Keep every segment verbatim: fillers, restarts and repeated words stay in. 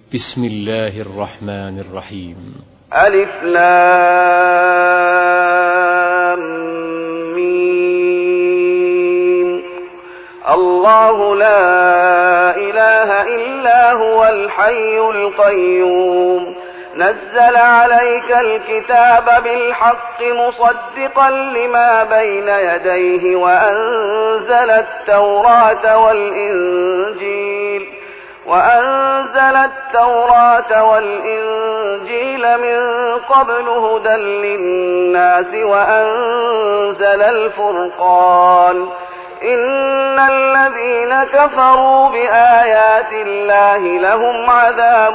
بسم الله الرحمن الرحيم. ألف لام ميم. الله لا إله إلا هو الحي القيوم نزل عليك الكتاب بالحق مصدقا لما بين يديه وأنزل التوراة والإنجيل وأنزل التوراة والإنجيل من قبل هدى للناس وأنزل الفرقان إن الذين كفروا بآيات الله لهم عذاب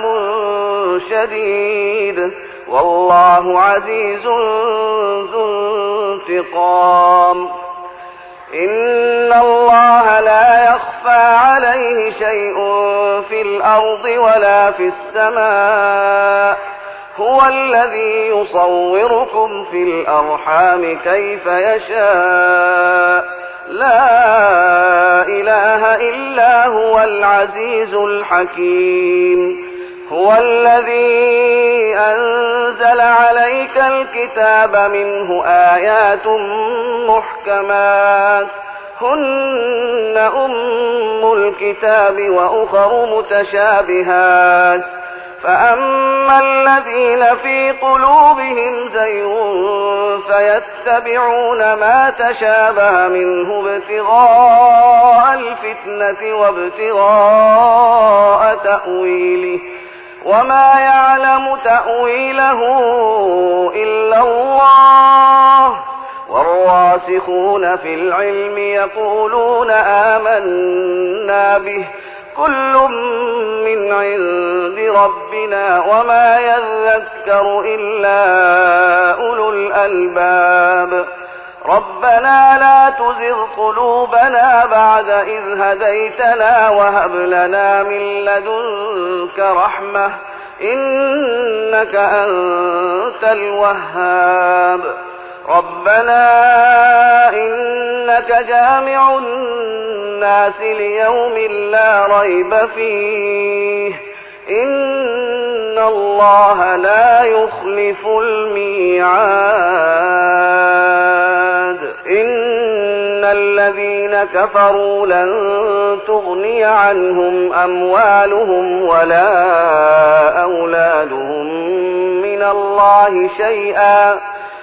شديد والله عزيز ذو انتقام. إن الله لا يخفى عليه شيء في الأرض ولا في السماء هو الذي يصوركم في الأرحام كيف يشاء لا إله إلا هو العزيز الحكيم. هو الذي أنزل عليك الكتاب منه آيات محكمات هن أم الكتاب وأخر متشابهات فأما الذين في قلوبهم زيغ فيتبعون ما تشابه منه ابتغاء الفتنة وابتغاء تأويله وما يعلم تأويله إلا الله والراسخون في العلم يقولون آمنا به كل من عند ربنا وما يذكر إلا أولو الألباب. ربنا لا تزغ قلوبنا بعد إذ هديتنا وهب لنا من لدنك رحمة إنك أنت الوهاب. ربنا إنك جامع الناس ليوم لا ريب فيه إن الله لا يخلف الميعاد. إن الذين كفروا لن تغني عنهم أموالهم ولا أولادهم من الله شيئا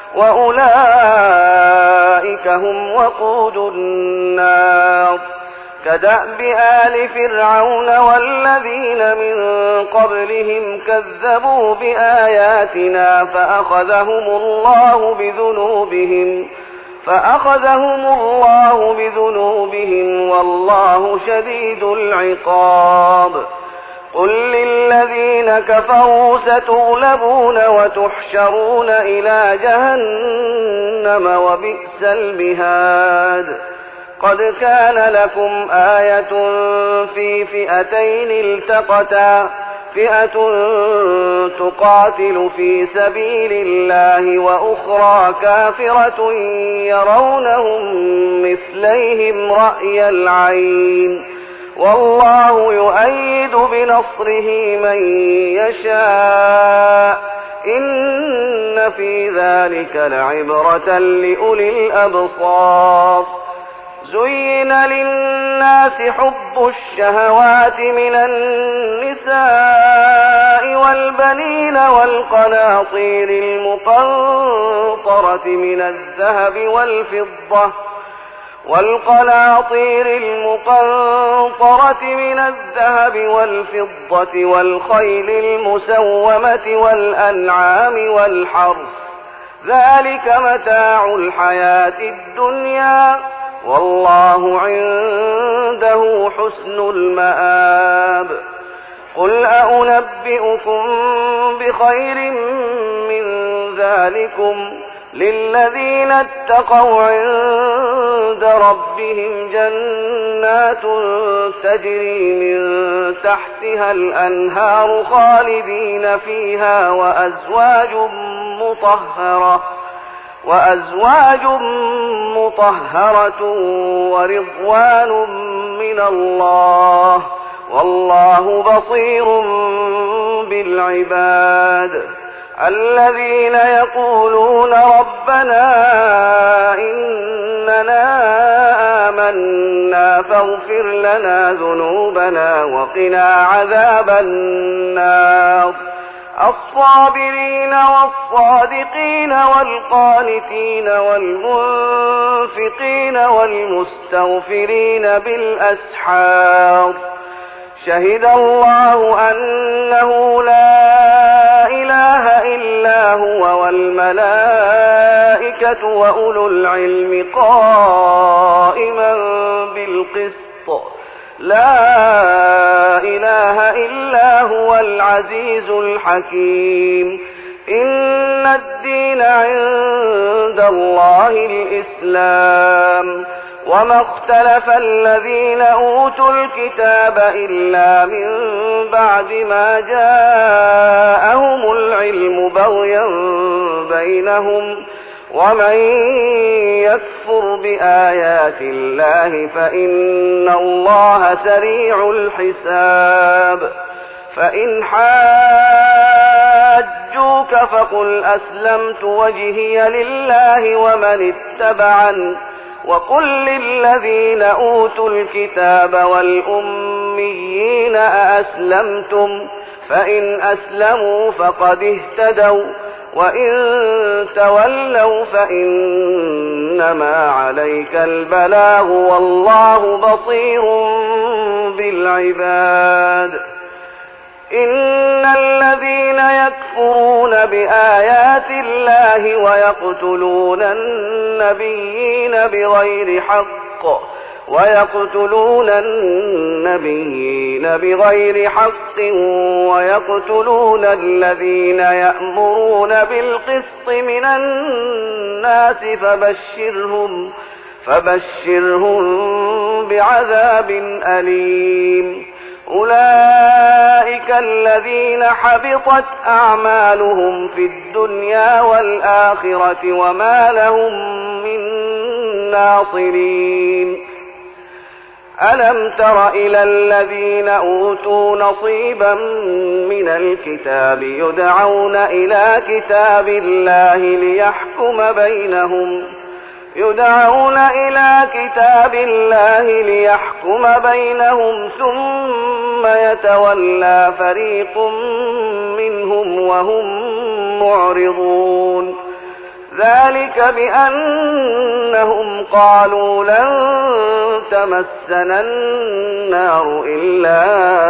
وأولئك هم وقود النار. كدأب آل فرعون والذين من قبلهم كذبوا بآياتنا فأخذهم الله بذنوبهم فأخذهم الله بذنوبهم والله شديد العقاب. قل للذين كفروا ستغلبون وتحشرون إلى جهنم وبئس المهاد. قد كان لكم آية في فئتين التقتا فئة تقاتل في سبيل الله وأخرى كافرة يرونهم مثليهم رأي العين والله يؤيد بنصره من يشاء إن في ذلك لعبرة لأولي الأبصار. زين للناس حب الشهوات من النساء والبنين والقناطير المقنطرة من الذهب والفضة والقناطير المقنطرة من الذهب والفضة والخيل المسومة والأنعام والحرث ذلك متاع الحياة الدنيا والله عنده حسن المآب. قل أنبئكم بخير من ذلكم للذين اتقوا عند ربهم جنات تجري من تحتها الأنهار خالدين فيها وأزواج مطهرة وأزواج مطهرة ورضوان من الله والله بصير بالعباد الذين يقولون ربنا إننا آمنا فاغفر لنا ذنوبنا وقنا عذاب النار الصابرين والصادقين والقانتين والمنفقين والمستغفرين بالأسحار شهد الله أنه لا إله إلا هو والملائكة وأولو العلم قائما بالقسط لا إله إلا هو العزيز الحكيم إن الدين عند الله الإسلام وما اختلف الذين أوتوا الكتاب إلا من بعد ما جاءهم العلم بغيا بينهم ومن يكفر بآيات الله فإن الله سريع الحساب فإن حاجوك فقل أسلمت وجهي لله ومن اتبعن وقل للذين أوتوا الكتاب والأميين أأسلمتم فإن أسلموا فقد اهتدوا وإن تولوا فإنما عليك البلاغ والله بصير بالعباد إن الذين يكفرون بآيات الله ويقتلون النبيين بغير حق ويقتلون النبيين بغير حق ويقتلون الذين يأمرون بالقسط من الناس فبشرهم فبشرهم بعذاب أليم أولئك الذين حبطت أعمالهم في الدنيا والآخرة وما لهم من ناصرين ألم تر إلى الذين أوتوا نصيبا من الكتاب يدعون إلى كتاب الله ليحكم بينهم يدعون إلى كتاب الله ليحكم بينهم ثم يتولى فريق منهم وهم معرضون ذلك بأنهم قالوا لن تمسنا النار إلا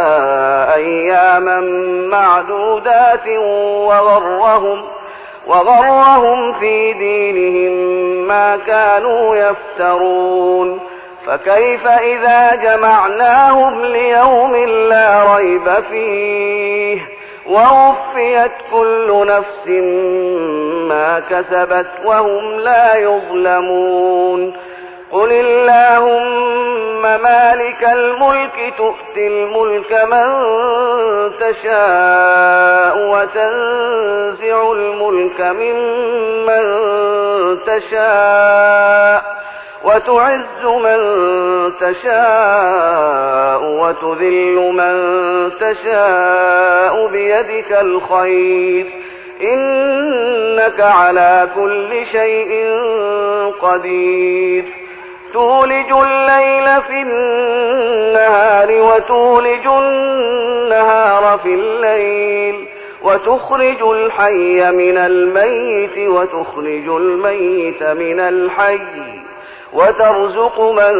أياما معدودات وغرهم وغرهم في دينهم ما كانوا يفترون فكيف إذا جمعناهم ليوم لا ريب فيه ووفيت كل نفس ما كسبت وهم لا يظلمون قل اللهم مالك الملك تؤتي الملك من تشاء وتنزع الملك ممن تشاء وتعز من تشاء وتذل من تشاء بيدك الخير إنك على كل شيء قدير تولج الليل في النهار وتولج النهار في الليل وتخرج الحي من الميت وتخرج الميت من الحي وترزق من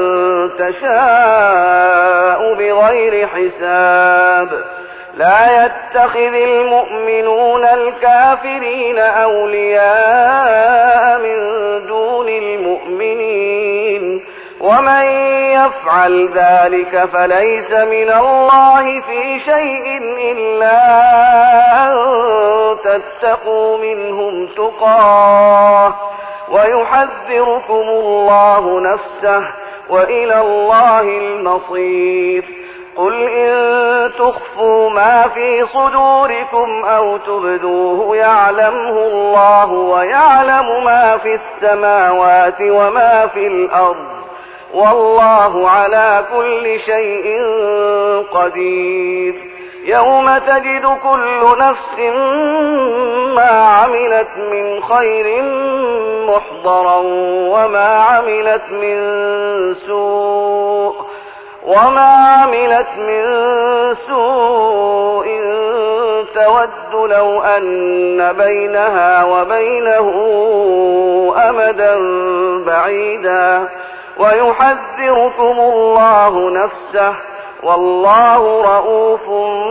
تشاء بغير حساب لا يتخذ المؤمنون الكافرين أولياء من دون المؤمنين ومن يفعل ذلك فليس من الله في شيء إلا أن تتقوا منهم تقاه ويحذركم الله نفسه وإلى الله المصير قل إن تخفوا ما في صدوركم أو تبدوه يعلمه الله ويعلم ما في السماوات وما في الأرض والله على كل شيء قدير يوم تجد كل نفس ما عملت من خير محضرا وما عملت من سوء وما عملت من سوء تود لو أن بينها وبينه أمدا بعيدا ويحذركم الله نفسه والله رؤوف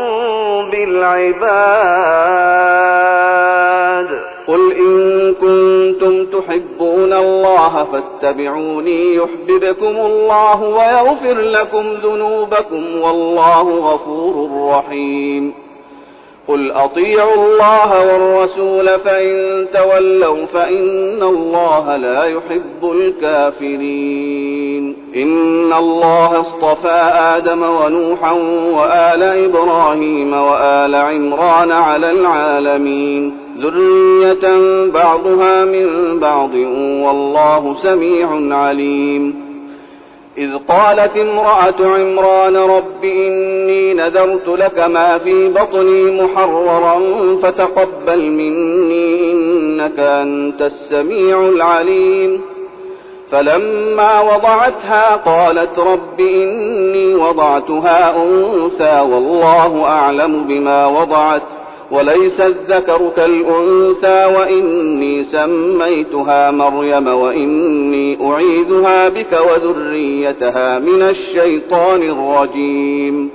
بالعباد. قل إن كنتم تحبون الله فاتبعوني يحببكم الله ويغفر لكم ذنوبكم والله غفور رحيم. قل أطيعوا الله والرسول فإن تولوا فإن الله لا يحب الكافرين. إن الله اصطفى آدم ونوحا وآل إبراهيم وآل عمران على العالمين ذرية بعضها من بعض والله سميع عليم. إذ قالت امرأة عمران رب إني نذرت لك ما في بطني محررا فتقبل مني إنك أنت السميع العليم. فلما وضعتها قالت رب إني وضعتها أنثى والله أعلم بما وضعت وليس الذكر كالأنثى وإني سميتها مريم وإني أعيذها بك وذريتها من الشيطان الرجيم.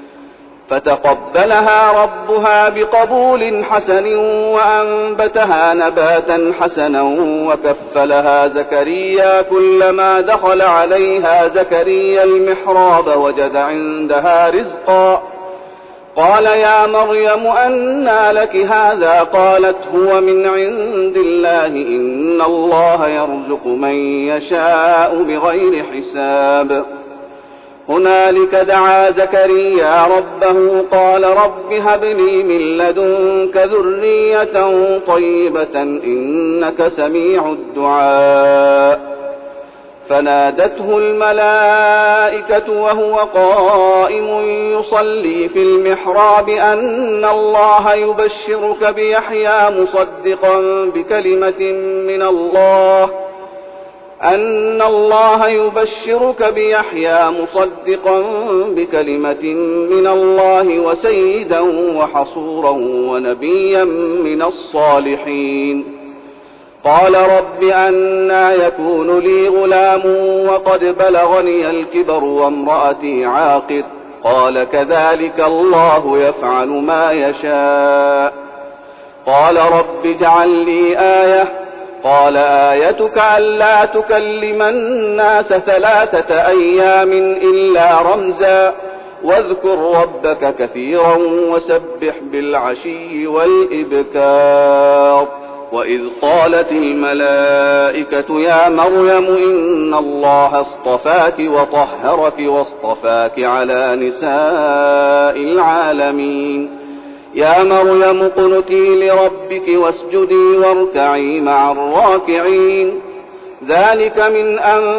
فتقبلها ربها بقبول حسن وأنبتها نباتا حسنا وكفلها زكريا كلما دخل عليها زكريا المحراب وجد عندها رزقا قال يا مريم أنى لك هذا قالت هو من عند الله إن الله يرزق من يشاء بغير حساب. هنالك دعا زكريا ربه قال رب هب لي من لدنك ذرية طيبة إنك سميع الدعاء. فنادته الملائكة وهو قائم يصلي في المحراب أن الله يبشرك بيحيى مصدقا بكلمة من الله أن الله يبشرك بيحيى مصدقا بكلمة من الله وسيدا وحصورا ونبيا من الصالحين. قال رب أنى يكون لي غلام وقد بلغني الكبر وامرأتي عاقر قال كذلك الله يفعل ما يشاء. قال رب اجعل لي آية قال آيتك ألا تكلم الناس ثلاثة أيام إلا رمزا واذكر ربك كثيرا وسبح بالعشي والإبكار. وإذ قالت الملائكة يا مريم إن الله اصطفاك وطهرك واصطفاك على نساء العالمين يا مريم اقنتي لربك واسجدي واركعي مع الراكعين. ذلك من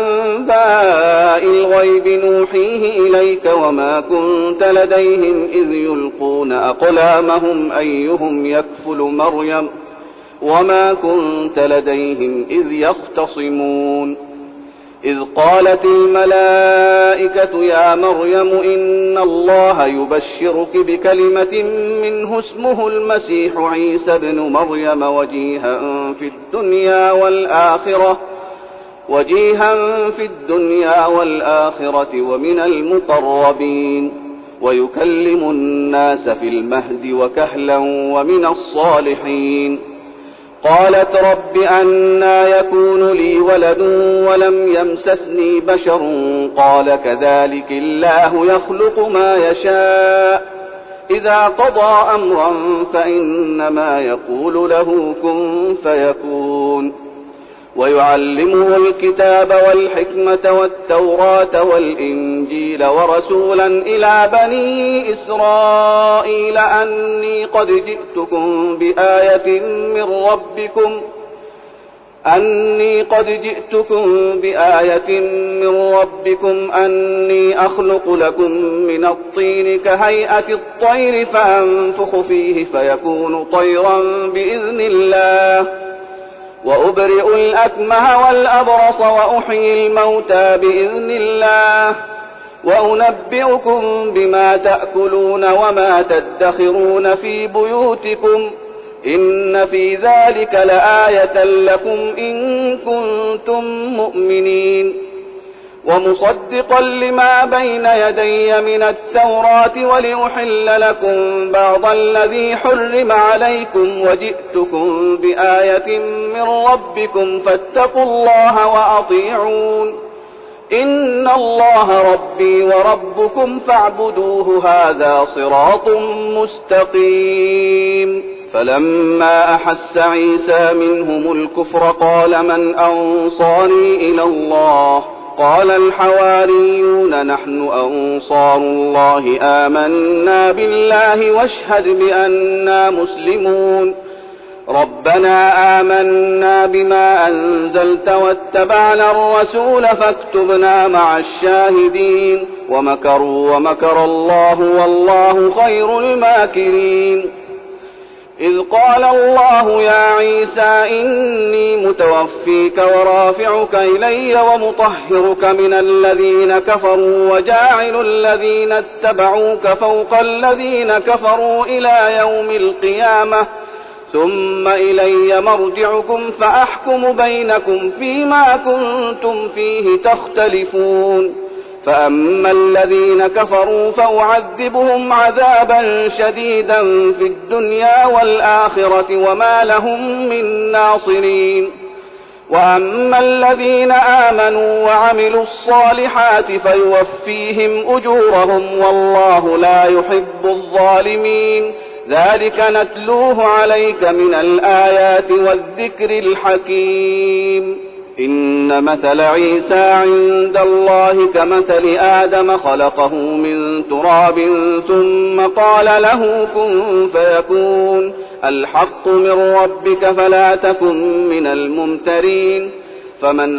أنباء الغيب نوحيه إليك وما كنت لديهم إذ يلقون أقلامهم أيهم يكفل مريم وما كنت لديهم إذ يختصمون. إذ قالت الملائكة يا مريم إن الله يبشرك بكلمة منه اسمه المسيح عيسى ابن مريم وجيها في الدنيا والآخرة وجيها في الدنيا والآخرة ومن المقربين ويكلم الناس في المهد وكهلا ومن الصالحين. قالت رب أنى يكون لي ولد ولم يمسسني بشر قال كذلك الله يخلق ما يشاء إذا قضى أمرا فإنما يقول له كن فيكون. ويعلمه الكتاب والحكمة والتوراة والإنجيل ورسولا إلى بني إسرائيل أني قد جئتكم بآية من ربكم أني قد جئتكم بآية من ربكم أني أخلق لكم من الطين كهيئة الطير فأنفخ فيه فيكون طيرا بإذن الله وأبرئ الأكمه والأبرص وأحيي الموتى بإذن الله وأنبئكم بما تأكلون وما تدخرون في بيوتكم إن في ذلك لآية لكم إن كنتم مؤمنين ومصدقا لما بين يدي من التوراة ولأحل لكم بعض الذي حرم عليكم وجئتكم بآية من ربكم فاتقوا الله وأطيعون إن الله ربي وربكم فاعبدوه هذا صراط مستقيم. فلما أحس عيسى منهم الكفر قال من أنصاري إلى الله قال الحواريون نحن أنصار الله آمنا بالله واشهد بأننا مسلمون ربنا آمنا بما أنزلت واتبعنا الرسول فاكتبنا مع الشاهدين ومكروا ومكر الله والله خير الماكرين. إذ قال الله يا عيسى إني متوفيك ورافعك إلي ومطهرك من الذين كفروا وجاعل الذين اتبعوك فوق الذين كفروا إلى يوم القيامة ثم إلي مرجعكم فأحكم بينكم فيما كنتم فيه تختلفون فأما الذين كفروا فأعذبهم عذابا شديدا في الدنيا والآخرة وما لهم من ناصرين وأما الذين آمنوا وعملوا الصالحات فيوفيهم أجورهم والله لا يحب الظالمين ذلك نتلوه عليك من الآيات والذكر الحكيم. إن مثل عيسى عند الله كمثل آدم خلقه من تراب ثم قال له كن فيكون الحق من ربك فلا تكن من الممترين. فمن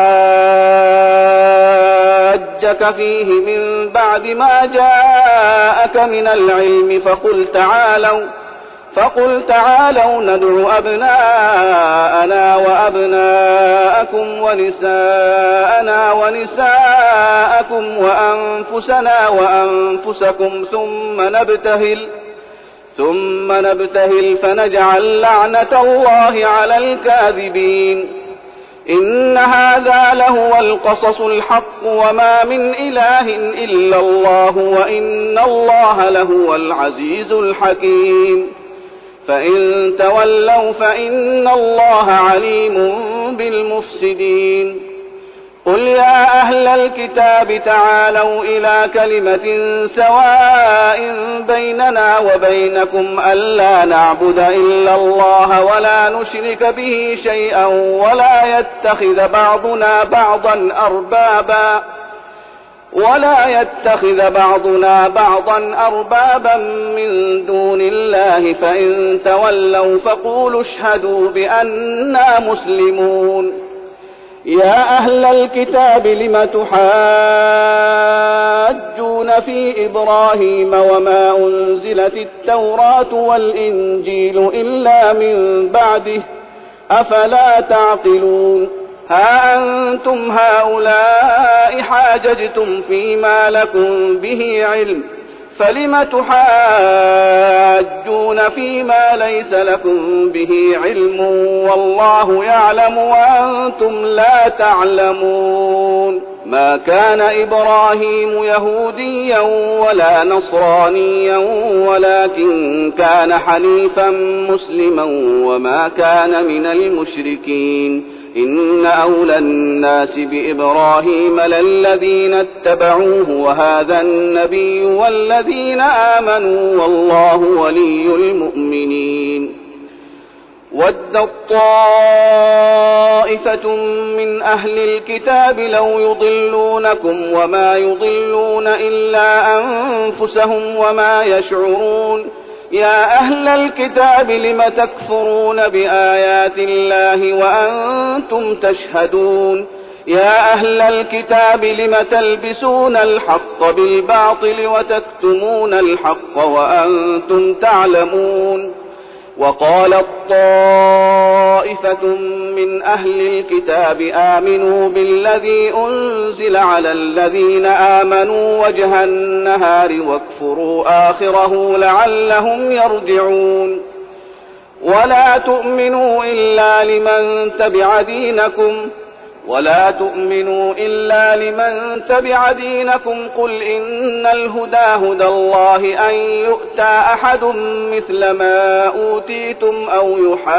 حاجك فيه من بعد ما جاءك من العلم فقل تعالوا فقل تعالوا ندع أبناءنا وأبناءكم ونساءنا ونساءكم وأنفسنا وأنفسكم ثم نبتهل ثم نبتهل فنجعل لعنة الله على الكاذبين. إن هذا لهو القصص الحق وما من إله إلا الله وإن الله لهو العزيز الحكيم. فإن تولوا فإن الله عليم بالمفسدين. قل يا أهل الكتاب تعالوا إلى كلمة سواء بيننا وبينكم ألا نعبد إلا الله ولا نشرك به شيئا ولا يتخذ بعضنا بعضا أربابا ولا يتخذ بعضنا بعضا أربابا من دون الله فإن تولوا فقولوا اشهدوا بأننا مسلمون. يا أهل الكتاب لم تحاجون في إبراهيم وما أنزلت التوراة والإنجيل إلا من بعده أفلا تعقلون. ها أنتم هؤلاء حاججتم فيما لكم به علم فلم تحاجون فيما ليس لكم به علم والله يعلم وأنتم لا تعلمون. ما كان إبراهيم يهوديا ولا نصرانيا ولكن كان حنيفا مسلما وما كان من المشركين. إن أولى الناس بإبراهيم للذين اتبعوه وهذا النبي والذين آمنوا والله ولي المؤمنين. ودت طائفة من أهل الكتاب لو يضلونكم وما يضلون إلا أنفسهم وما يشعرون. يا أهل الكتاب لم تكفرون بآيات الله وأنتم تشهدون يا أهل الكتاب لم تلبسون الحق بالباطل وتكتمون الحق وأنتم تعلمون وقالت طائفة من أهل الكتاب آمنوا بالذي أنزل على الذين آمنوا وجه النهار واكفروا آخره لعلهم يرجعون ولا تؤمنوا إلا لمن تبع دينكم ولا تؤمنوا إلا لمن تبع دينكم قل إن الهدى هدى الله أن يؤتى أحد مثل ما أوتيتم أو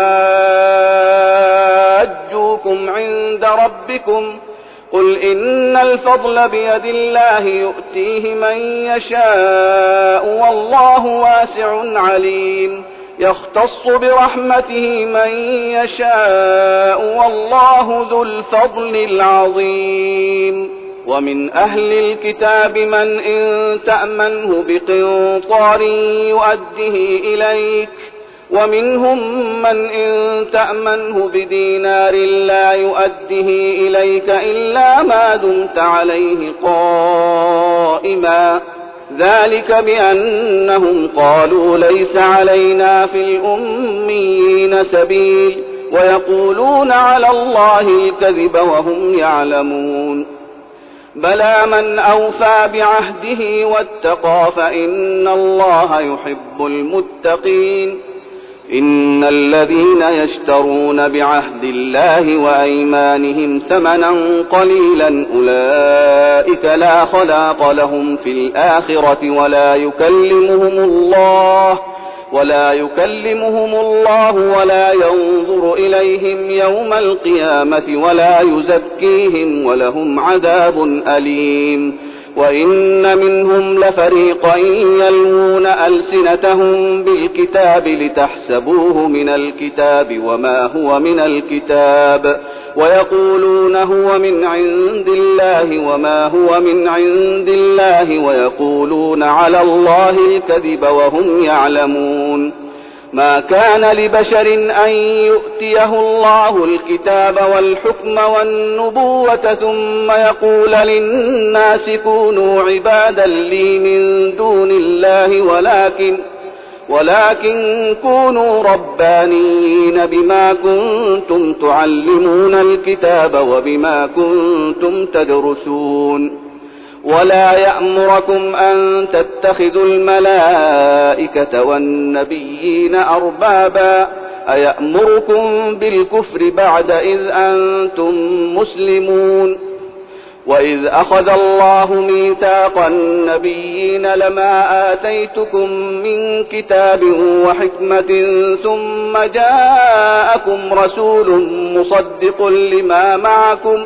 يحاجوكم عند ربكم قل إن الفضل بيد الله يؤتيه من يشاء والله واسع عليم يختص برحمته من يشاء والله ذو الفضل العظيم ومن أهل الكتاب من إن تأمنه بقنطار يؤده إليك ومنهم من إن تأمنه بدينار لا يؤده إليك إلا ما دمت عليه قائما ذلك بأنهم قالوا ليس علينا في الأميين سبيل ويقولون على الله الكذب وهم يعلمون بلى من أوفى بعهده واتقى فإن الله يحب المتقين إن الذين يشترون بعهد الله وأيمانهم ثمنا قليلا أولئك لا خلاق لهم في الآخرة ولا يكلمهم الله ولا يكلمهم الله ولا ينظر إليهم يوم القيامة ولا يزكيهم ولهم عذاب أليم وإن منهم لفريقا يلوون ألسنتهم بالكتاب لتحسبوه من الكتاب وما هو من الكتاب ويقولون هو من عند الله وما هو من عند الله ويقولون على الله الكذب وهم يعلمون ما كان لبشر أن يؤتيه الله الكتاب والحكم والنبوة ثم يقول للناس كونوا عبادا لي من دون الله ولكن ولكن كونوا ربانيين بما كنتم تعلمون الكتاب وبما كنتم تدرسون ولا يأمركم أن تتخذوا الملائكة والنبيين أربابا أيأمركم بالكفر بعد إذ أنتم مسلمون وإذ أخذ الله ميثاق النبيين لما آتيتكم من كتاب وحكمة ثم جاءكم رسول مصدق لما معكم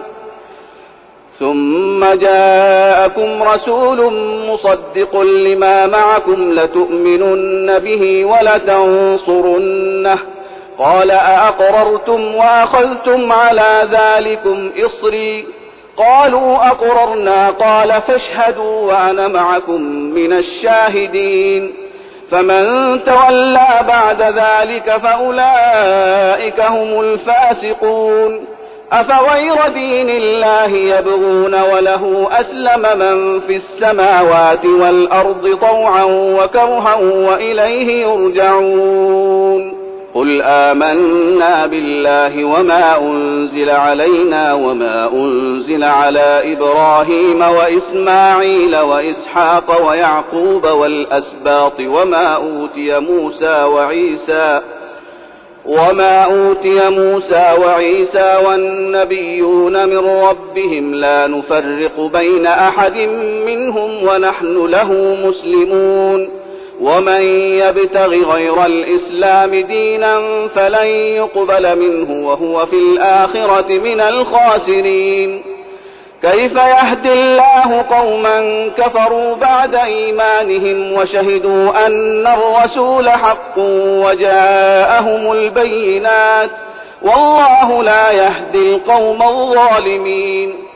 ثم جاءكم رسول مصدق لما معكم لتؤمنن به ولتنصرنه قال أأقررتم وأخذتم على ذلكم إصري قالوا أقررنا قال فاشهدوا وأنا معكم من الشاهدين فمن تولى بعد ذلك فأولئك هم الفاسقون أفغير دين الله يبغون وله أسلم من في السماوات والأرض طوعا وكرها وإليه يرجعون قل آمنا بالله وما أنزل علينا وما أنزل على إبراهيم وإسماعيل وإسحاق ويعقوب والأسباط وما أوتي موسى وعيسى وما أوتي موسى وعيسى والنبيون من ربهم لا نفرق بين أحد منهم ونحن له مسلمون ومن يبتغ غير الإسلام دينا فلن يقبل منه وهو في الآخرة من الخاسرين كيف يهدي الله قوما كفروا بعد إيمانهم وشهدوا أن الرسول حق وجاءهم البينات والله لا يهدي القوم الظالمين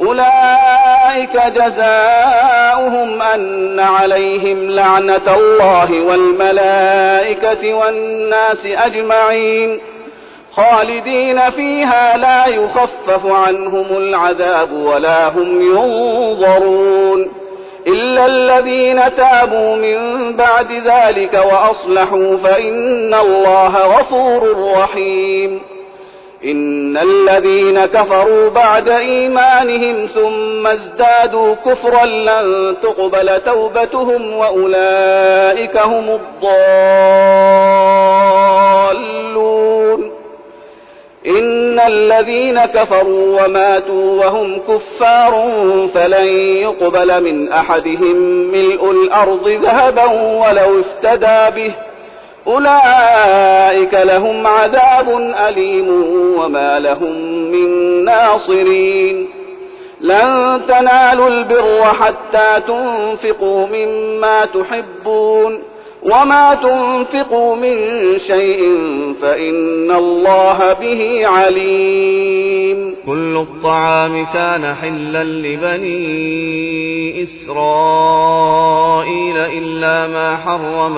أولئك جزاؤهم أن عليهم لعنة الله والملائكة والناس أجمعين خالدين فيها لا يخفف عنهم العذاب ولا هم ينظرون إلا الذين تابوا من بعد ذلك وأصلحوا فإن الله غفور رحيم. إن الذين كفروا بعد إيمانهم ثم ازدادوا كفرا لن تقبل توبتهم وأولئك هم الضالون. إن الذين كفروا وماتوا وهم كفار فلن يقبل من أحدهم ملء الأرض ذهبا ولو افتدى به أولئك لهم عذاب أليم وما لهم من ناصرين. لن تنالوا البر حتى تنفقوا مما تحبون وما تنفقوا من شيء فإن الله به عليم. كل الطعام كان حلا لبني إسرائيل إلا ما حرم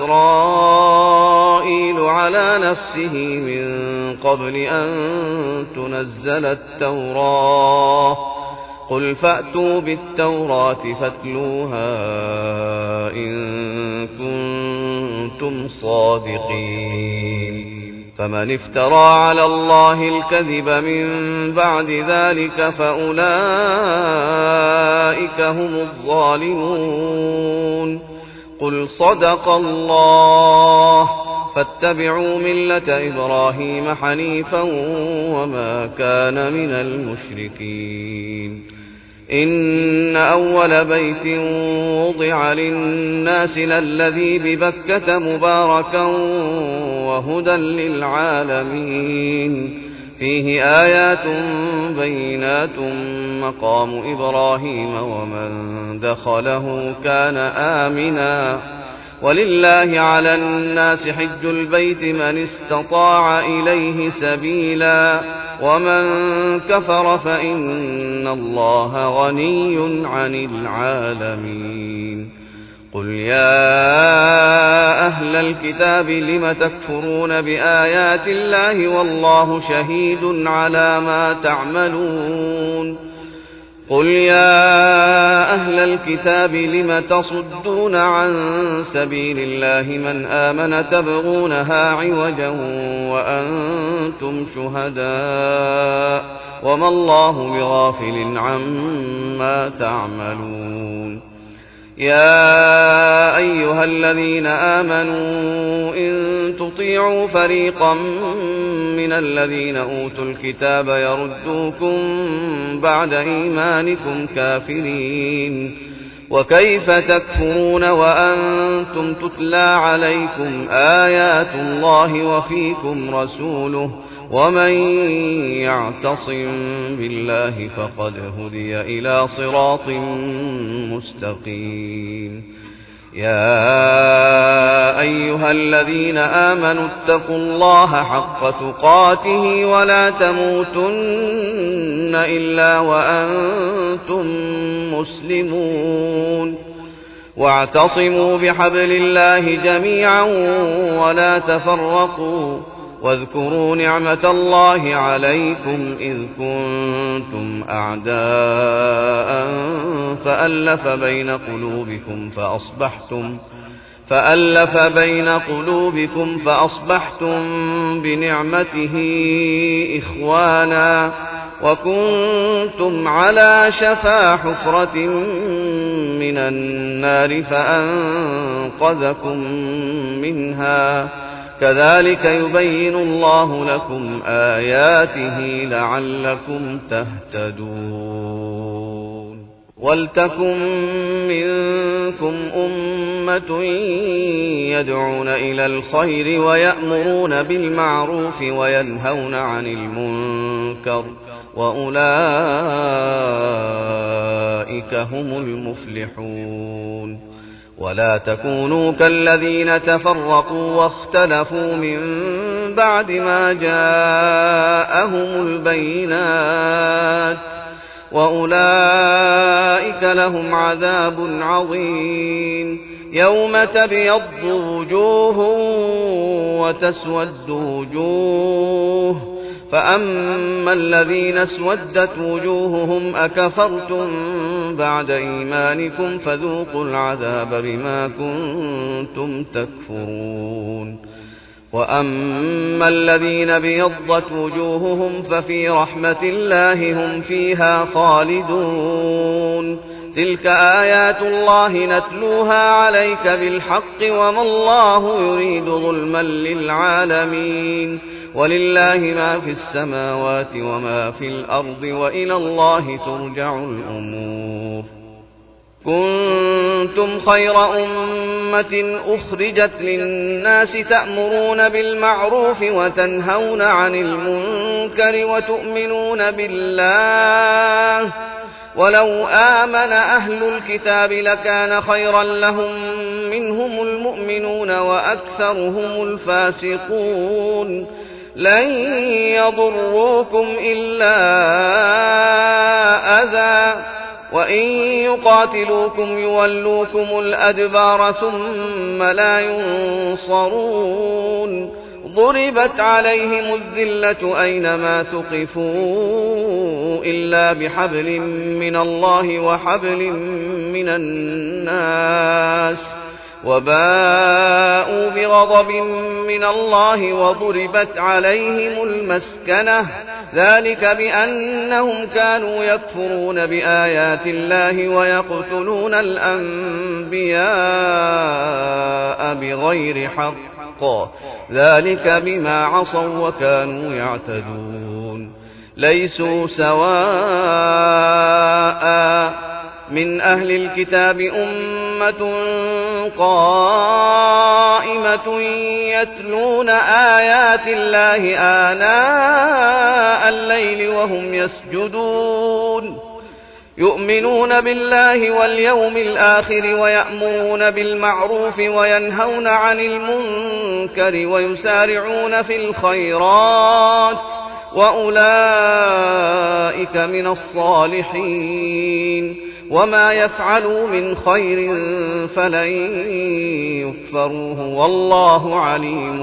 إسرائيل على نفسه من قبل أن تنزل التوراة. قل فأتوا بالتوراة فاتلوها إن كنتم صادقين. فمن افترى على الله الكذب من بعد ذلك فأولئك هم الظالمون. قل صدق الله فاتبعوا ملة إبراهيم حنيفا وما كان من المشركين. إن أول بيت وضع للناس للذي ببكة مباركا وهدى للعالمين فيه آيات بينات مقام إبراهيم ومن دخله كان آمنا ولله على الناس حج البيت من استطاع إليه سبيلا ومن كفر فإن الله غني عن العالمين. قل يا أهل الكتاب لم تكفرون بآيات الله والله شهيد على ما تعملون. قل يا أهل الكتاب لم تصدون عن سبيل الله من آمن تبغونها عوجا وأنتم شهداء وما الله بغافل عما تعملون. يا أيها الذين آمنوا إن تطيعوا فريقا من الذين أوتوا الكتاب يردوكم بعد إيمانكم كافرين وكيف تكفرون وأنتم تتلى عليكم آيات الله وفيكم رسوله ومن يعتصم بالله فقد هدي إلى صراط مستقيم. يا أيها الذين آمنوا اتقوا الله حق تقاته ولا تموتن إلا وأنتم مسلمون واعتصموا بحبل الله جميعا ولا تفرقوا واذكروا نعمة الله عليكم إذ كنتم أعداء فألف بين قلوبكم فأصبحتم فألف بين قلوبكم فأصبحتم بنعمته إخوانا وكنتم على شفا حفرة من النار فأنقذكم منها كذلك يبين الله لكم آياته لعلكم تهتدون. ولتكن منكم أمة يدعون إلى الخير ويأمرون بالمعروف وينهون عن المنكر وأولئك هم المفلحون. ولا تكونوا كالذين تفرقوا واختلفوا من بعد ما جاءهم البينات وأولئك لهم عذاب عظيم. يوم تبيض وجوه وتسود وجوه، فأما الذين اسودت وجوههم أكفرتم بعد إيمانكم فذوقوا العذاب بما كنتم تكفرون. وأما الذين بيضت وجوههم ففي رحمة الله هم فيها خالدون. تلك آيات الله نتلوها عليك بالحق وما الله يريد ظلما للعالمين. ولله ما في السماوات وما في الأرض وإلى الله ترجع الأمور. كنتم خير أمة أخرجت للناس تأمرون بالمعروف وتنهون عن المنكر وتؤمنون بالله. ولو آمن أهل الكتاب لكان خيرا لهم منهم المؤمنون وأكثرهم الفاسقون. لن يضروكم إلا أذى وإن يقاتلوكم يولوكم الأدبار ثم لا ينصرون. ضربت عليهم الذلة أينما ثقفوا إلا بحبل من الله وحبل من الناس وباءوا بغضب من الله وضربت عليهم المسكنة. ذلك بأنهم كانوا يكفرون بآيات الله ويقتلون الأنبياء بغير حق. ذلك بما عصوا وكانوا يعتدون. ليسوا سواء من أهل الكتاب أمة قائمة يتلون آيات الله آناء الليل وهم يسجدون. يؤمنون بالله واليوم الآخر ويأمرون بالمعروف وينهون عن المنكر ويسارعون في الخيرات وأولئك من الصالحين. وما يفعلوا من خير فلن يكفروه والله عليم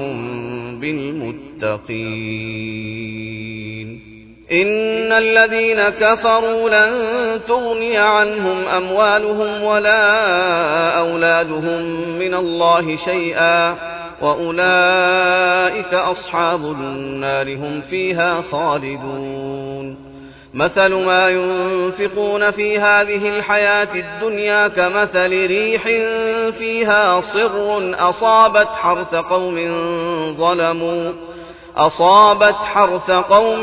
بالمتقين. إن الذين كفروا لن تغني عنهم أموالهم ولا أولادهم من الله شيئا وأولئك أصحاب النار هم فيها خالدون. مثل ما ينفقون في هذه الحياة الدنيا كمثل ريح فيها صر أصابت حرث قوم ظلموا أصابت حرث قوم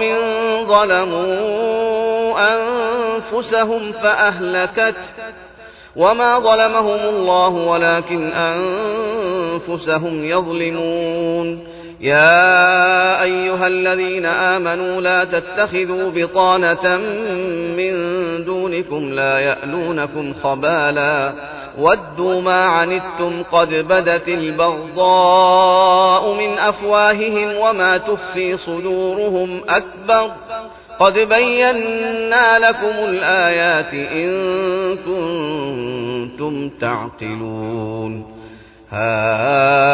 ظلموا أنفسهم فأهلكته وما ظلمهم الله ولكن أنفسهم يظلمون. يا أيها الذين آمنوا لا تتخذوا بطانة من دونكم لا يألونكم خبالا ودوا ما عنتم قد بدت البغضاء من أفواههم وما تخفي صدورهم أكبر قد بينا لكم الآيات إن كنتم تعقلون. ها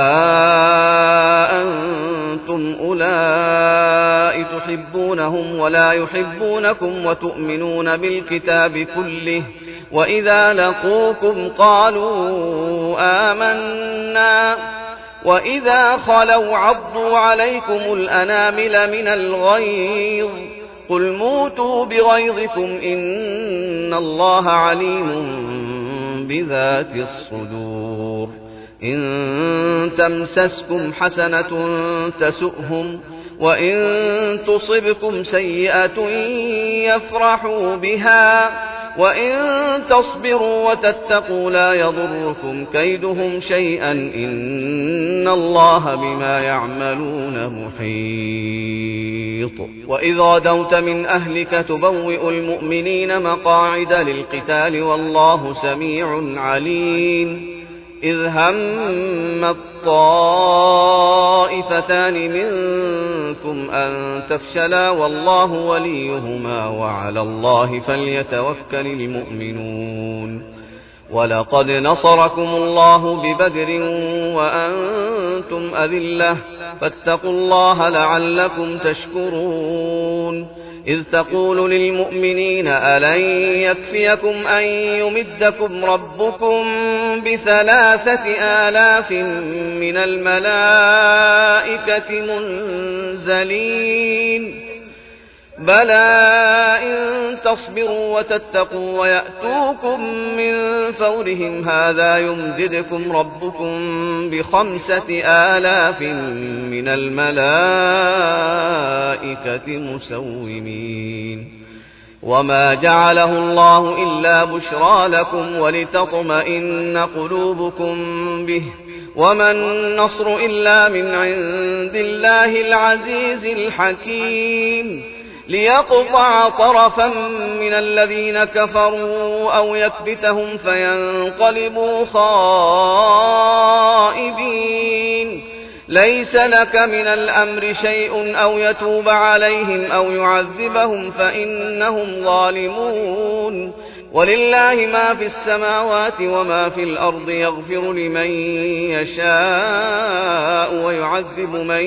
أنتم أولئك تحبونهم ولا يحبونكم وتؤمنون بالكتاب كله وإذا لقوكم قالوا آمنا وإذا خلوا عضوا عليكم الأنامل من الغيظ قل موتوا بغيظكم إن الله عليم بذات الصدور. إن تمسسكم حسنة تسؤهم وإن تصبكم سيئة يفرحوا بها وإن تصبروا وتتقوا لا يضركم كيدهم شيئا إن الله بما يعملون محيط. وإذ غدوت من أهلك تبوئ المؤمنين مقاعد للقتال والله سميع عليم. إذ هم الطائفتان طائفتان منكم أن تفشلا والله وليهما وعلى الله فليتوكل المؤمنون ولقد نصركم الله ببدر وأنتم أذلة فاتقوا الله لعلكم تشكرون إذ تقول للمؤمنين ألن يكفيكم أن يمدكم ربكم بثلاثة آلاف من الملائكة منزلين بلى إن تصبروا وتتقوا ويأتوكم من فورهم هذا يمددكم ربكم بخمسة آلاف من الملائكة مسومين وما جعله الله إلا بشرى لكم ولتطمئن قلوبكم به وما النصر إلا من عند الله العزيز الحكيم ليقطع طرفا من الذين كفروا أو يكبتهم فينقلبوا خائبين ليس لك من الأمر شيء أو يتوب عليهم أو يعذبهم فإنهم ظالمون ولله ما في السماوات وما في الأرض يغفر لمن يشاء ويعذب من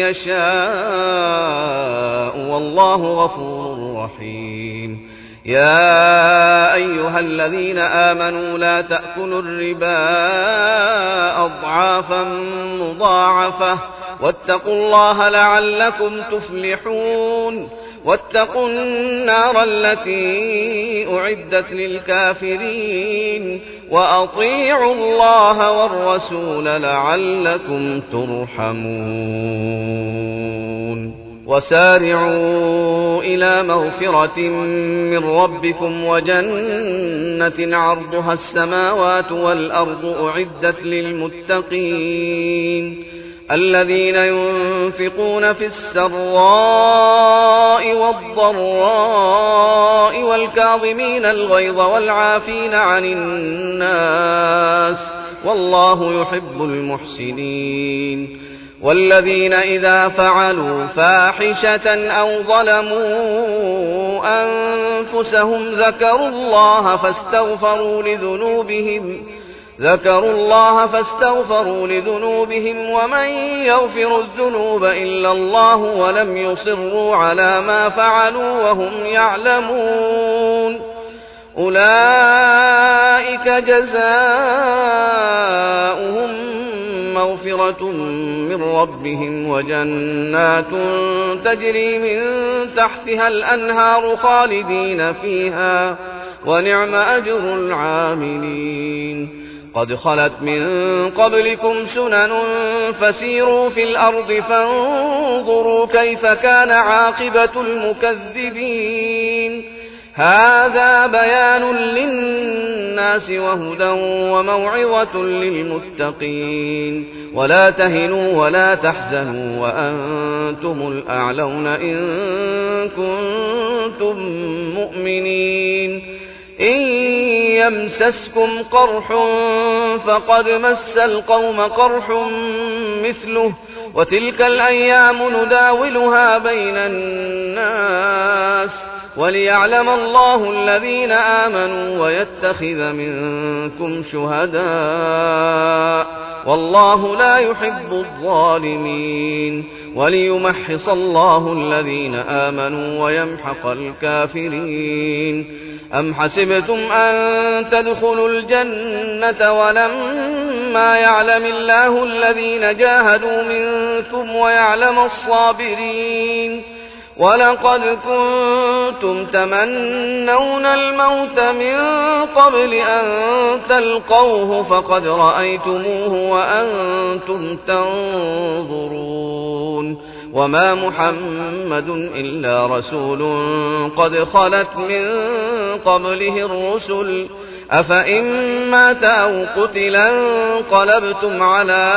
يشاء والله غفور رحيم يا أيها الذين آمنوا لا تأكلوا الربا أضعافا مضاعفة واتقوا الله لعلكم تفلحون واتقوا النار التي أعدت للكافرين وأطيعوا الله والرسول لعلكم ترحمون وسارعوا إلى مغفرة من ربكم وجنة عرضها السماوات والأرض أعدت للمتقين الذين ينفقون في السراء والضراء والكاظمين الغيظ والعافين عن الناس والله يحب المحسنين والذين إذا فعلوا فاحشة أو ظلموا أنفسهم ذكروا الله فاستغفروا لذنوبهم ذكروا الله فاستغفروا لذنوبهم ومن يغفر الذنوب إلا الله ولم يصروا على ما فعلوا وهم يعلمون أولئك جزاؤهم مغفرة من ربهم وجنات تجري من تحتها الأنهار خالدين فيها ونعم أجر العاملين قد خلت من قبلكم سنن فسيروا في الأرض فانظروا كيف كان عاقبة المكذبين هذا بيان للناس وهدى وموعظة للمتقين ولا تهنوا ولا تحزنوا وأنتم الأعلون إن كنتم مؤمنين إن يمسسكم قرح فقد مس القوم قرح مثله وتلك الأيام نداولها بين الناس وليعلم الله الذين آمنوا ويتخذ منكم شهداء والله لا يحب الظالمين وليمحص الله الذين آمنوا ويمحق الكافرين أم حسبتم أن تدخلوا الجنة ولما يعلم الله الذين جاهدوا منكم ويعلم الصابرين ولقد كنتم تمنون الموت من قبل أن تلقوه فقد رأيتموه وأنتم تنظرون وما محمد إلا رسول قد خلت من قبله الرسل أفإن مات أو قتلا انقلبتم على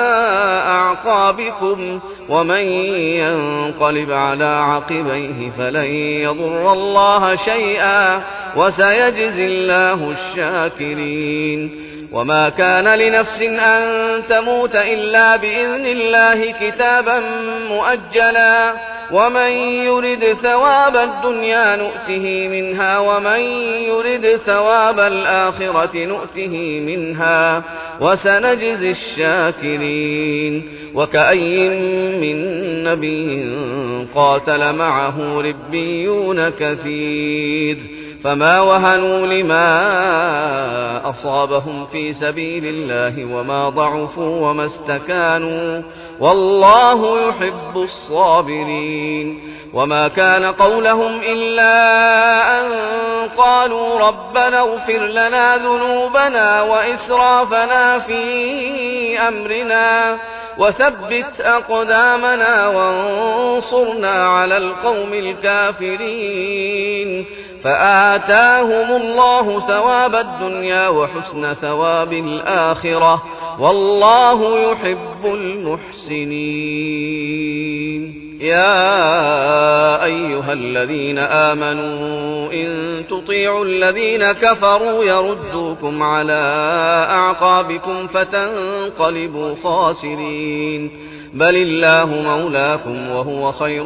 أعقابكم ومن ينقلب على عقبيه فلن يضر الله شيئا وسيجزي الله الشاكرين وما كان لنفس أن تموت إلا بإذن الله كتابا مؤجلا ومن يرد ثواب الدنيا نؤته منها ومن يرد ثواب الآخرة نؤته منها وسنجزي الشاكرين وكأي من نبي قاتل معه ربيون كثير فما وهنوا لما أصابهم في سبيل الله وما ضعفوا وما استكانوا والله يحب الصابرين وما كان قولهم إلا أن قالوا ربنا اغفر لنا ذنوبنا وإسرافنا في أمرنا وثبت أقدامنا وانصرنا على القوم الكافرين فآتاهم الله ثواب الدنيا وحسن ثواب الآخرة والله يحب المحسنين يا أيها الذين آمنوا إن تطيعوا الذين كفروا يردوكم على أعقابكم فتنقلبوا خاسرين بل الله مولاكم وهو خير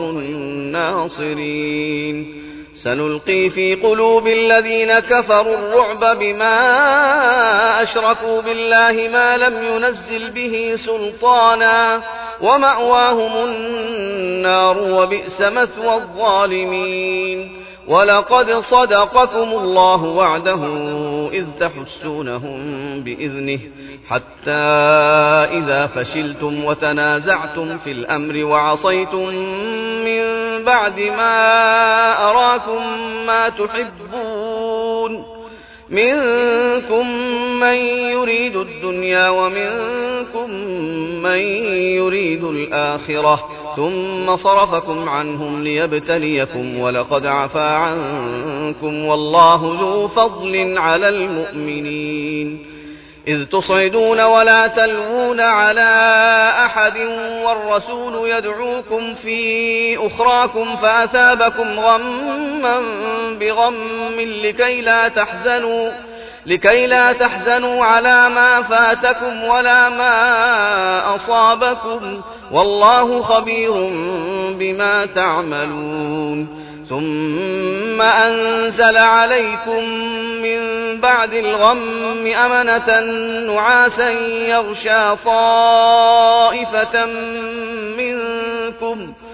الناصرين سنلقي في قلوب الذين كفروا الرعب بما أشركوا بالله ما لم ينزل به سلطانا ومأواهم النار وبئس مثوى الظالمين ولقد صدقكم الله وعده إذ تحسونهم بإذنه حتى إذا فشلتم وتنازعتم في الأمر وعصيتم من بعد ما أراكم ما تحبون منكم من يريد الدنيا ومنكم من يريد الآخرة ثم صرفكم عنهم ليبتليكم ولقد عفا عنكم والله ذو فضل على المؤمنين إذ تصعدون ولا تلوون على أحد والرسول يدعوكم في أخراكم فأثابكم غما بغم لكي لا تحزنوا لكي لا تحزنوا على ما فاتكم ولا ما أصابكم والله خبير بما تعملون ثم أنزل عليكم من بعد الغم أمنة نعاسا يغشى طائفة منكم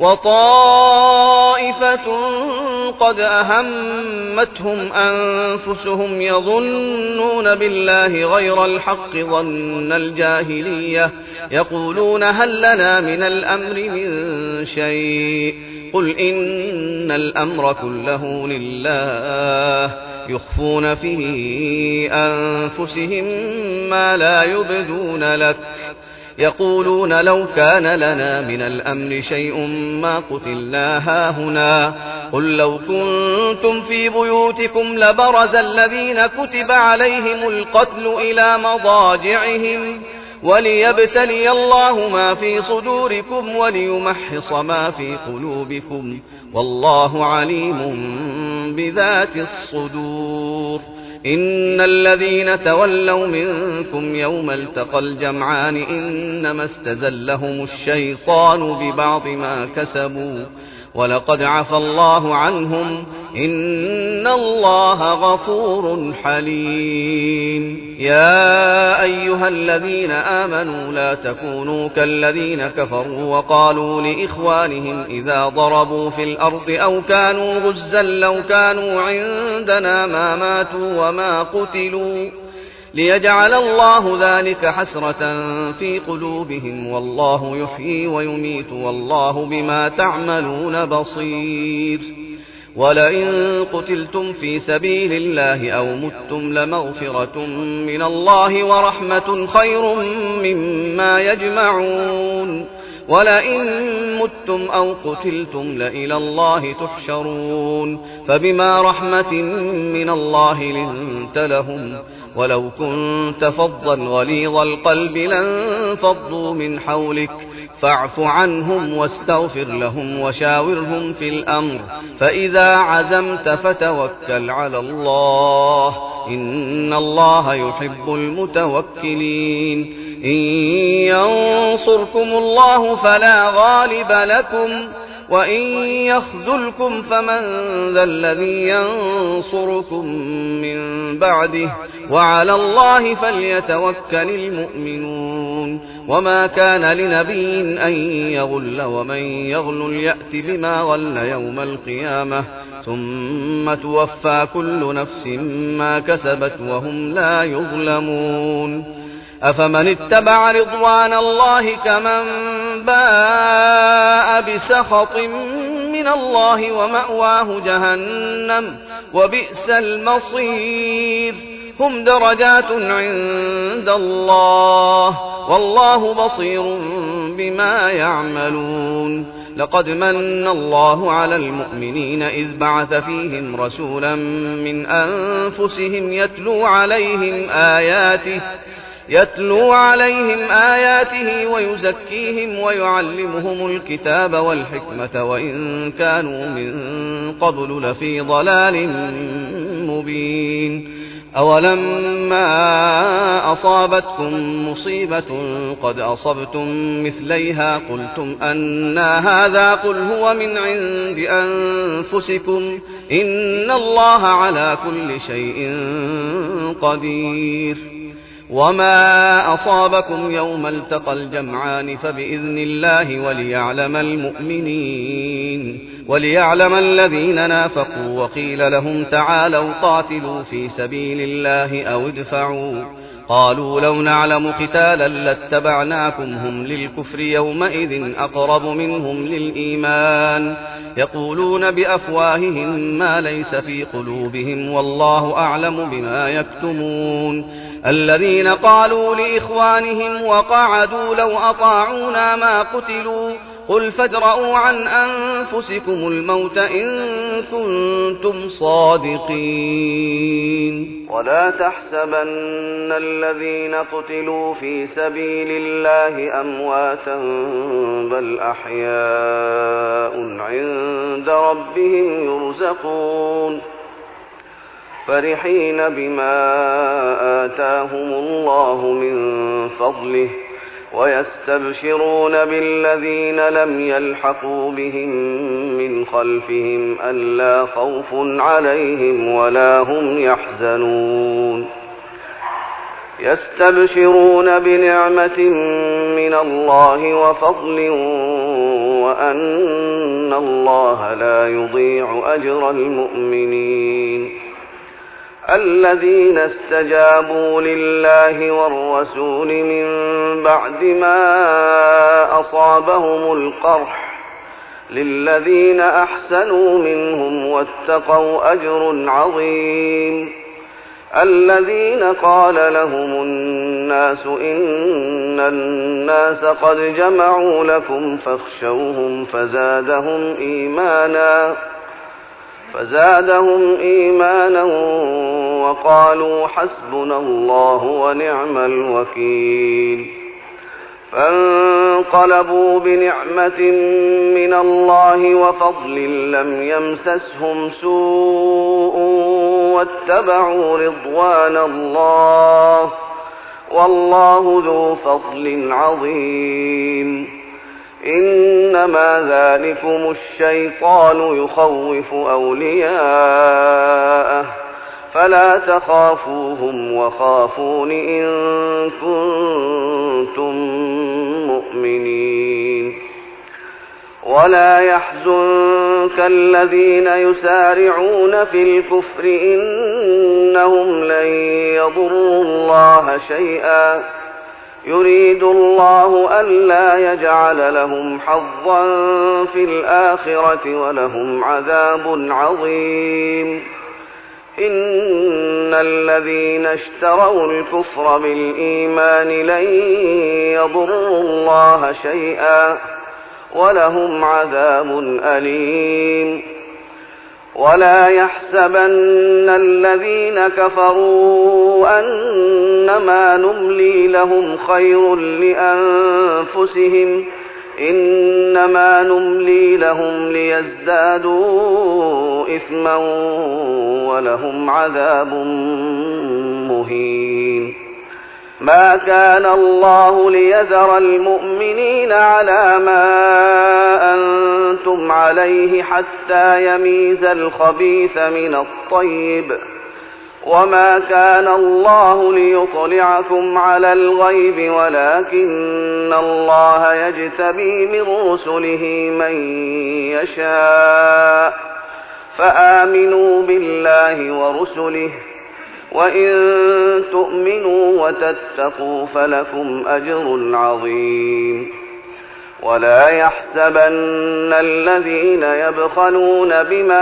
وطائفة قد أهمتهم أنفسهم يظنون بالله غير الحق ظن الجاهلية يقولون هل لنا من الأمر من شيء قل إن الأمر كله لله يخفون في أنفسهم ما لا يبدون لك يقولون لو كان لنا من الأمر شيء ما قتلنا هاهنا قل لو كنتم في بيوتكم لبرز الذين كتب عليهم القتل إلى مضاجعهم وليبتلي الله ما في صدوركم وليمحص ما في قلوبكم والله عليم بذات الصدور إن الذين تولوا منكم يوم التقى الجمعان إنما استزلهم الشيطان ببعض ما كسبوا ولقد عفى الله عنهم إن الله غفور حليم يا أيها الذين آمنوا لا تكونوا كالذين كفروا وقالوا لإخوانهم إذا ضربوا في الأرض أو كانوا غزا لو كانوا عندنا ما ماتوا وما قتلوا ليجعل الله ذلك حسرة في قلوبهم والله يحيي ويميت والله بما تعملون بصير ولئن قتلتم في سبيل الله أو متم لمغفرة من الله ورحمة خير مما يجمعون ولئن متم أو قتلتم لإلى الله تحشرون فبما رحمة من الله لنت لهم ولو كنت فظا غليظ القلب لانفضوا من حولك فاعف عنهم واستغفر لهم وشاورهم في الأمر فإذا عزمت فتوكل على الله إن الله يحب المتوكلين إن ينصركم الله فلا غالب لكم وإن يخذلكم فمن ذا الذي ينصركم من بعده وعلى الله فليتوكل المؤمنون وما كان لنبي أن يغل ومن يغل يأت بما غل يوم القيامة ثم توفى كل نفس ما كسبت وهم لا يظلمون أفمن اتبع رضوان الله كمن باء بسخط من الله ومأواه جهنم وبئس المصير هم درجات عند الله والله بصير بما يعملون لقد من الله على المؤمنين إذ بعث فيهم رسولا من أنفسهم يتلو عليهم آياته يتلو عليهم آياته ويزكيهم ويعلمهم الكتاب والحكمة وإن كانوا من قبل لفي ضلال مبين أولما أصابتكم مصيبة قد أصبتم مثليها قلتم أنى هذا قل هو من عند أنفسكم إن الله على كل شيء قدير وما أصابكم يوم التقى الجمعان فبإذن الله وليعلم المؤمنين وليعلم الذين نافقوا وقيل لهم تعالوا قاتلوا في سبيل الله أو ادفعوا قالوا لو نعلم قتالا لاتبعناكم هم للكفر يومئذ أقرب منهم للإيمان يقولون بأفواههم ما ليس في قلوبهم والله أعلم بما يكتمون الذين قالوا لإخوانهم وقعدوا لو أطاعونا ما قتلوا قل فادرءوا عن أنفسكم الموت إن كنتم صادقين ولا تحسبن الذين قتلوا في سبيل الله أمواتا بل أحياء عند ربهم يرزقون فرحين بما آتاهم الله من فضله ويستبشرون بالذين لم يلحقوا بهم من خلفهم ألا خوف عليهم ولا هم يحزنون يستبشرون بنعمة من الله وفضل وأن الله لا يضيع أجر المؤمنين الذين استجابوا لله والرسول من بعد ما أصابهم القرح للذين أحسنوا منهم واتقوا أجر عظيم الذين قال لهم الناس إن الناس قد جمعوا لكم فاخشوهم فزادهم إيمانا فزادهم إيمانا وقالوا حسبنا الله ونعم الوكيل فانقلبوا بنعمة من الله وفضل لم يمسسهم سوء واتبعوا رضوان الله والله ذو فضل عظيم إنما ذلكم الشيطان يخوف أولياءه فلا تخافوهم وخافون إن كنتم مؤمنين ولا يحزنك الذين يسارعون في الكفر إنهم لن يضروا الله شيئا يريد الله ألا يجعل لهم حظا في الآخرة ولهم عذاب عظيم إن الذين اشتروا الكفر بالإيمان لن يضروا الله شيئا ولهم عذاب أليم ولا يحسبن الذين كفروا أنما نملي لهم خير لأنفسهم إن إنما نملي لهم ليزدادوا إثما ولهم عذاب مهين. ما كان الله ليذر المؤمنين على ما أنتم عليه حتى يميز الخبيث من الطيب، وما كان الله ليطلعكم على الغيب ولكن الله يجتبي من رسله من يشاء، فآمنوا بالله ورسله، وإن تؤمنوا وتتقوا فلكم أجر عظيم. ولا يحسبن الذين يبخلون بما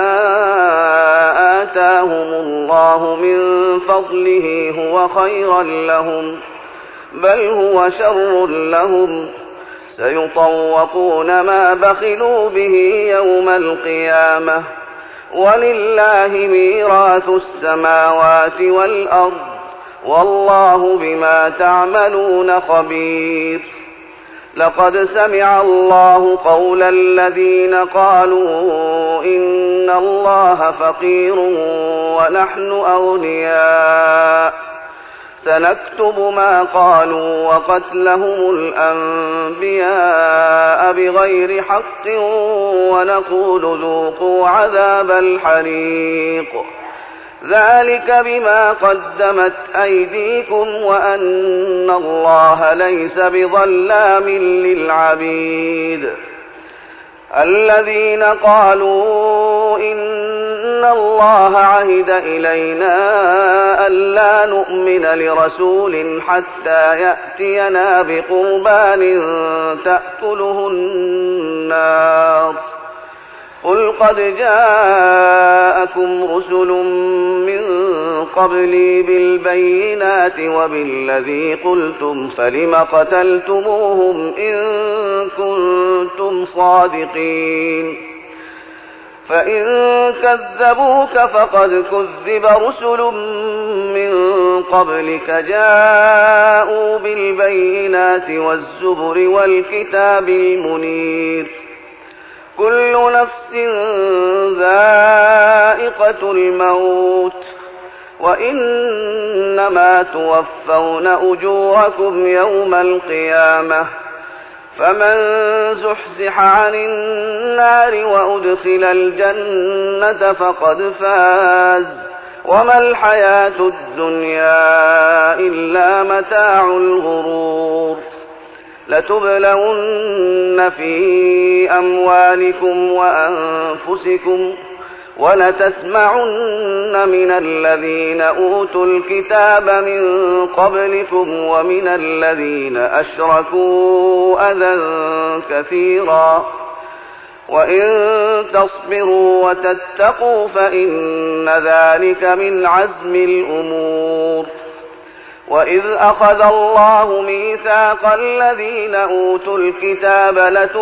آتاهم الله من فضله هو خيرا لهم، بل هو شر لهم، سيطوقون ما بخلوا به يوم القيامة، ولله ميراث السماوات والأرض، والله بما تعملون خبير. لقد سمع الله قول الذين قالوا إن الله فقير ونحن أغنياء، سنكتب ما قالوا وقتلهم الأنبياء بغير حق ونقول ذوقوا عذاب الحريق، ذلك بما قدمت أيديكم وأن الله ليس بظلام للعبيد. الذين قالوا إن الله عهد إلينا ألا نؤمن لرسول حتى يأتينا بقربان تأكله النار، قل قد جاءكم رسل من قبلي بالبينات وبالذي قلتم فلم قتلتموهم إن كنتم صادقين. فإن كذبوك فقد كذب رسل من قبلك جاءوا بالبينات والزبر والكتاب المنير، كل نفس ذائقة الموت، وإنما توفون أجوركم يوم القيامة، فمن زحزح عن النار وأدخل الجنة فقد فاز، وما الحياة الدنيا إلا متاع الغرور. لتبلون في أموالكم وأنفسكم ولتسمعن من الذين أوتوا الكتاب من قبلكم ومن الذين أشركوا أذى كثيرا، وإن تصبروا وتتقوا فإن ذلك من عزم الأمور. وإذ أخذ الله ميثاق الذين أوتوا الكتاب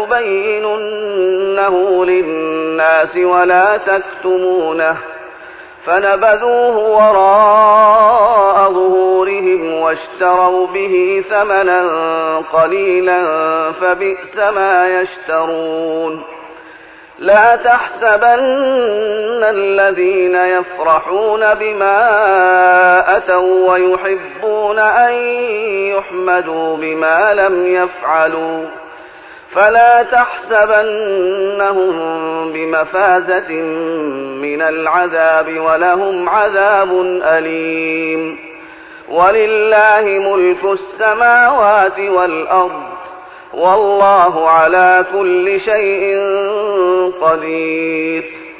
لتبيننه للناس ولا تكتمونه، فنبذوه وراء ظهورهم واشتروا به ثمنا قليلا فبئس ما يشترون. لا تحسبن الذين يفرحون بما أتوا ويحبون أن يحمدوا بما لم يفعلوا، فلا تحسبنهم بمفازة من العذاب ولهم عذاب أليم. ولله ملك السماوات والأرض، والله على كل شيء قدير.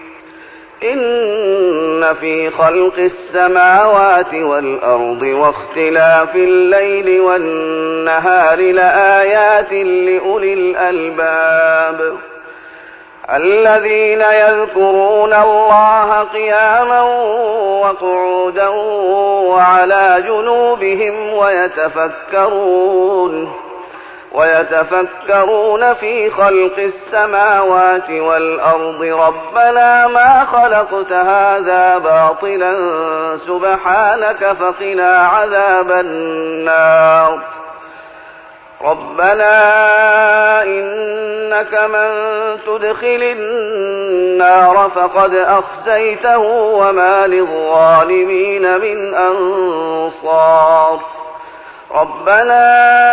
إن في خلق السماوات والأرض واختلاف الليل والنهار لآيات لأولي الألباب، الذين يذكرون الله قياما وقعودا وعلى جنوبهم ويتفكرون ويتفكرون في خلق السماوات والأرض ربنا ما خلقت هذا باطلا سبحانك فقنا عذاب النار. ربنا إنك من تدخل النار فقد أخزيته وما للظالمين من أنصار ربنا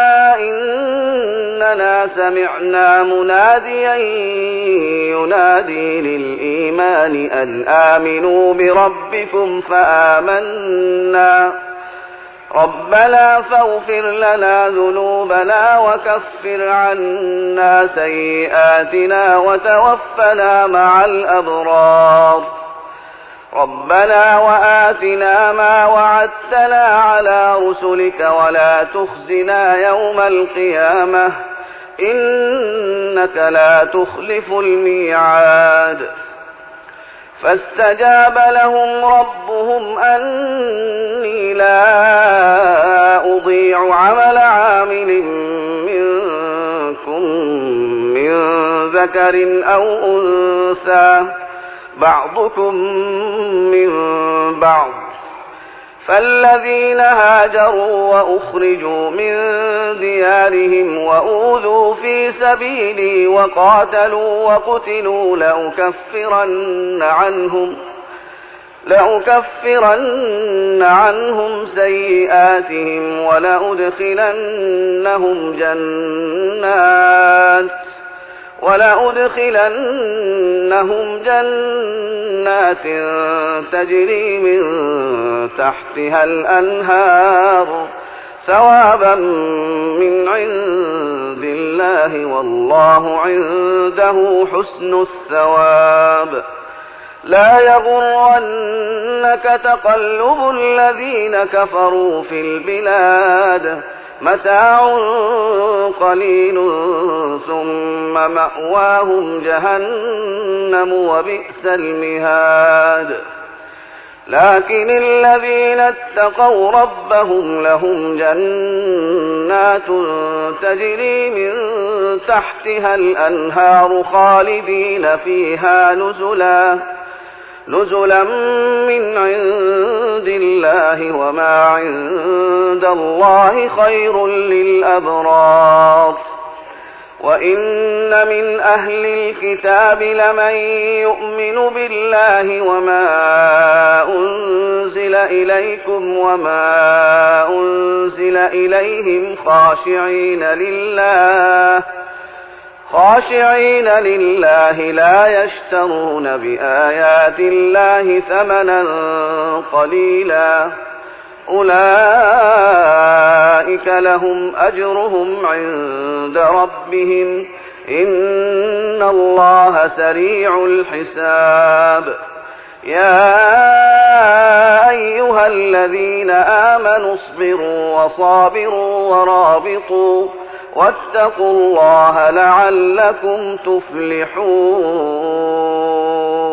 إننا سمعنا مناديا ينادي للإيمان أن آمنوا بربكم فآمنا ربنا فاغفر لنا ذنوبنا وكفر عنا سيئاتنا وتوفنا مع الأبرار ربنا وآتنا ما وعدتنا على رسلك ولا تخزنا يوم القيامة إنك لا تخلف الميعاد فاستجاب لهم ربهم أني لا أضيع عمل عامل منكم من ذكر أو أنثى بعضكم من بعض فالذين هاجروا وأخرجوا من ديارهم وأوذوا في سبيلي وقاتلوا وقتلوا لأكفرن عنهم لأكفرن عنهم سيئاتهم ولأدخلنهم جنات ولأدخلنهم جنات تجري من تحتها الأنهار ثوابا من عند الله والله عنده حسن الثواب لا يغرنك تقلب الذين كفروا في البلاد متاع قليل ثم مأواهم جهنم وبئس المهاد لكن الذين اتقوا ربهم لهم جنات تجري من تحتها الأنهار خالدين فيها نزلا نزلا من عند الله وما عند الله خير للأبرار وإن من أهل الكتاب لمن يؤمن بالله وما أنزل إليكم وما أنزل إليهم خاشعين لله خاشعين لله لا يشترون بآيات الله ثمنا قليلا أولئك لهم أجرهم عند ربهم إن الله سريع الحساب يا أيها الذين آمنوا اصبروا وصابروا ورابطوا واتقوا الله لعلكم تفلحون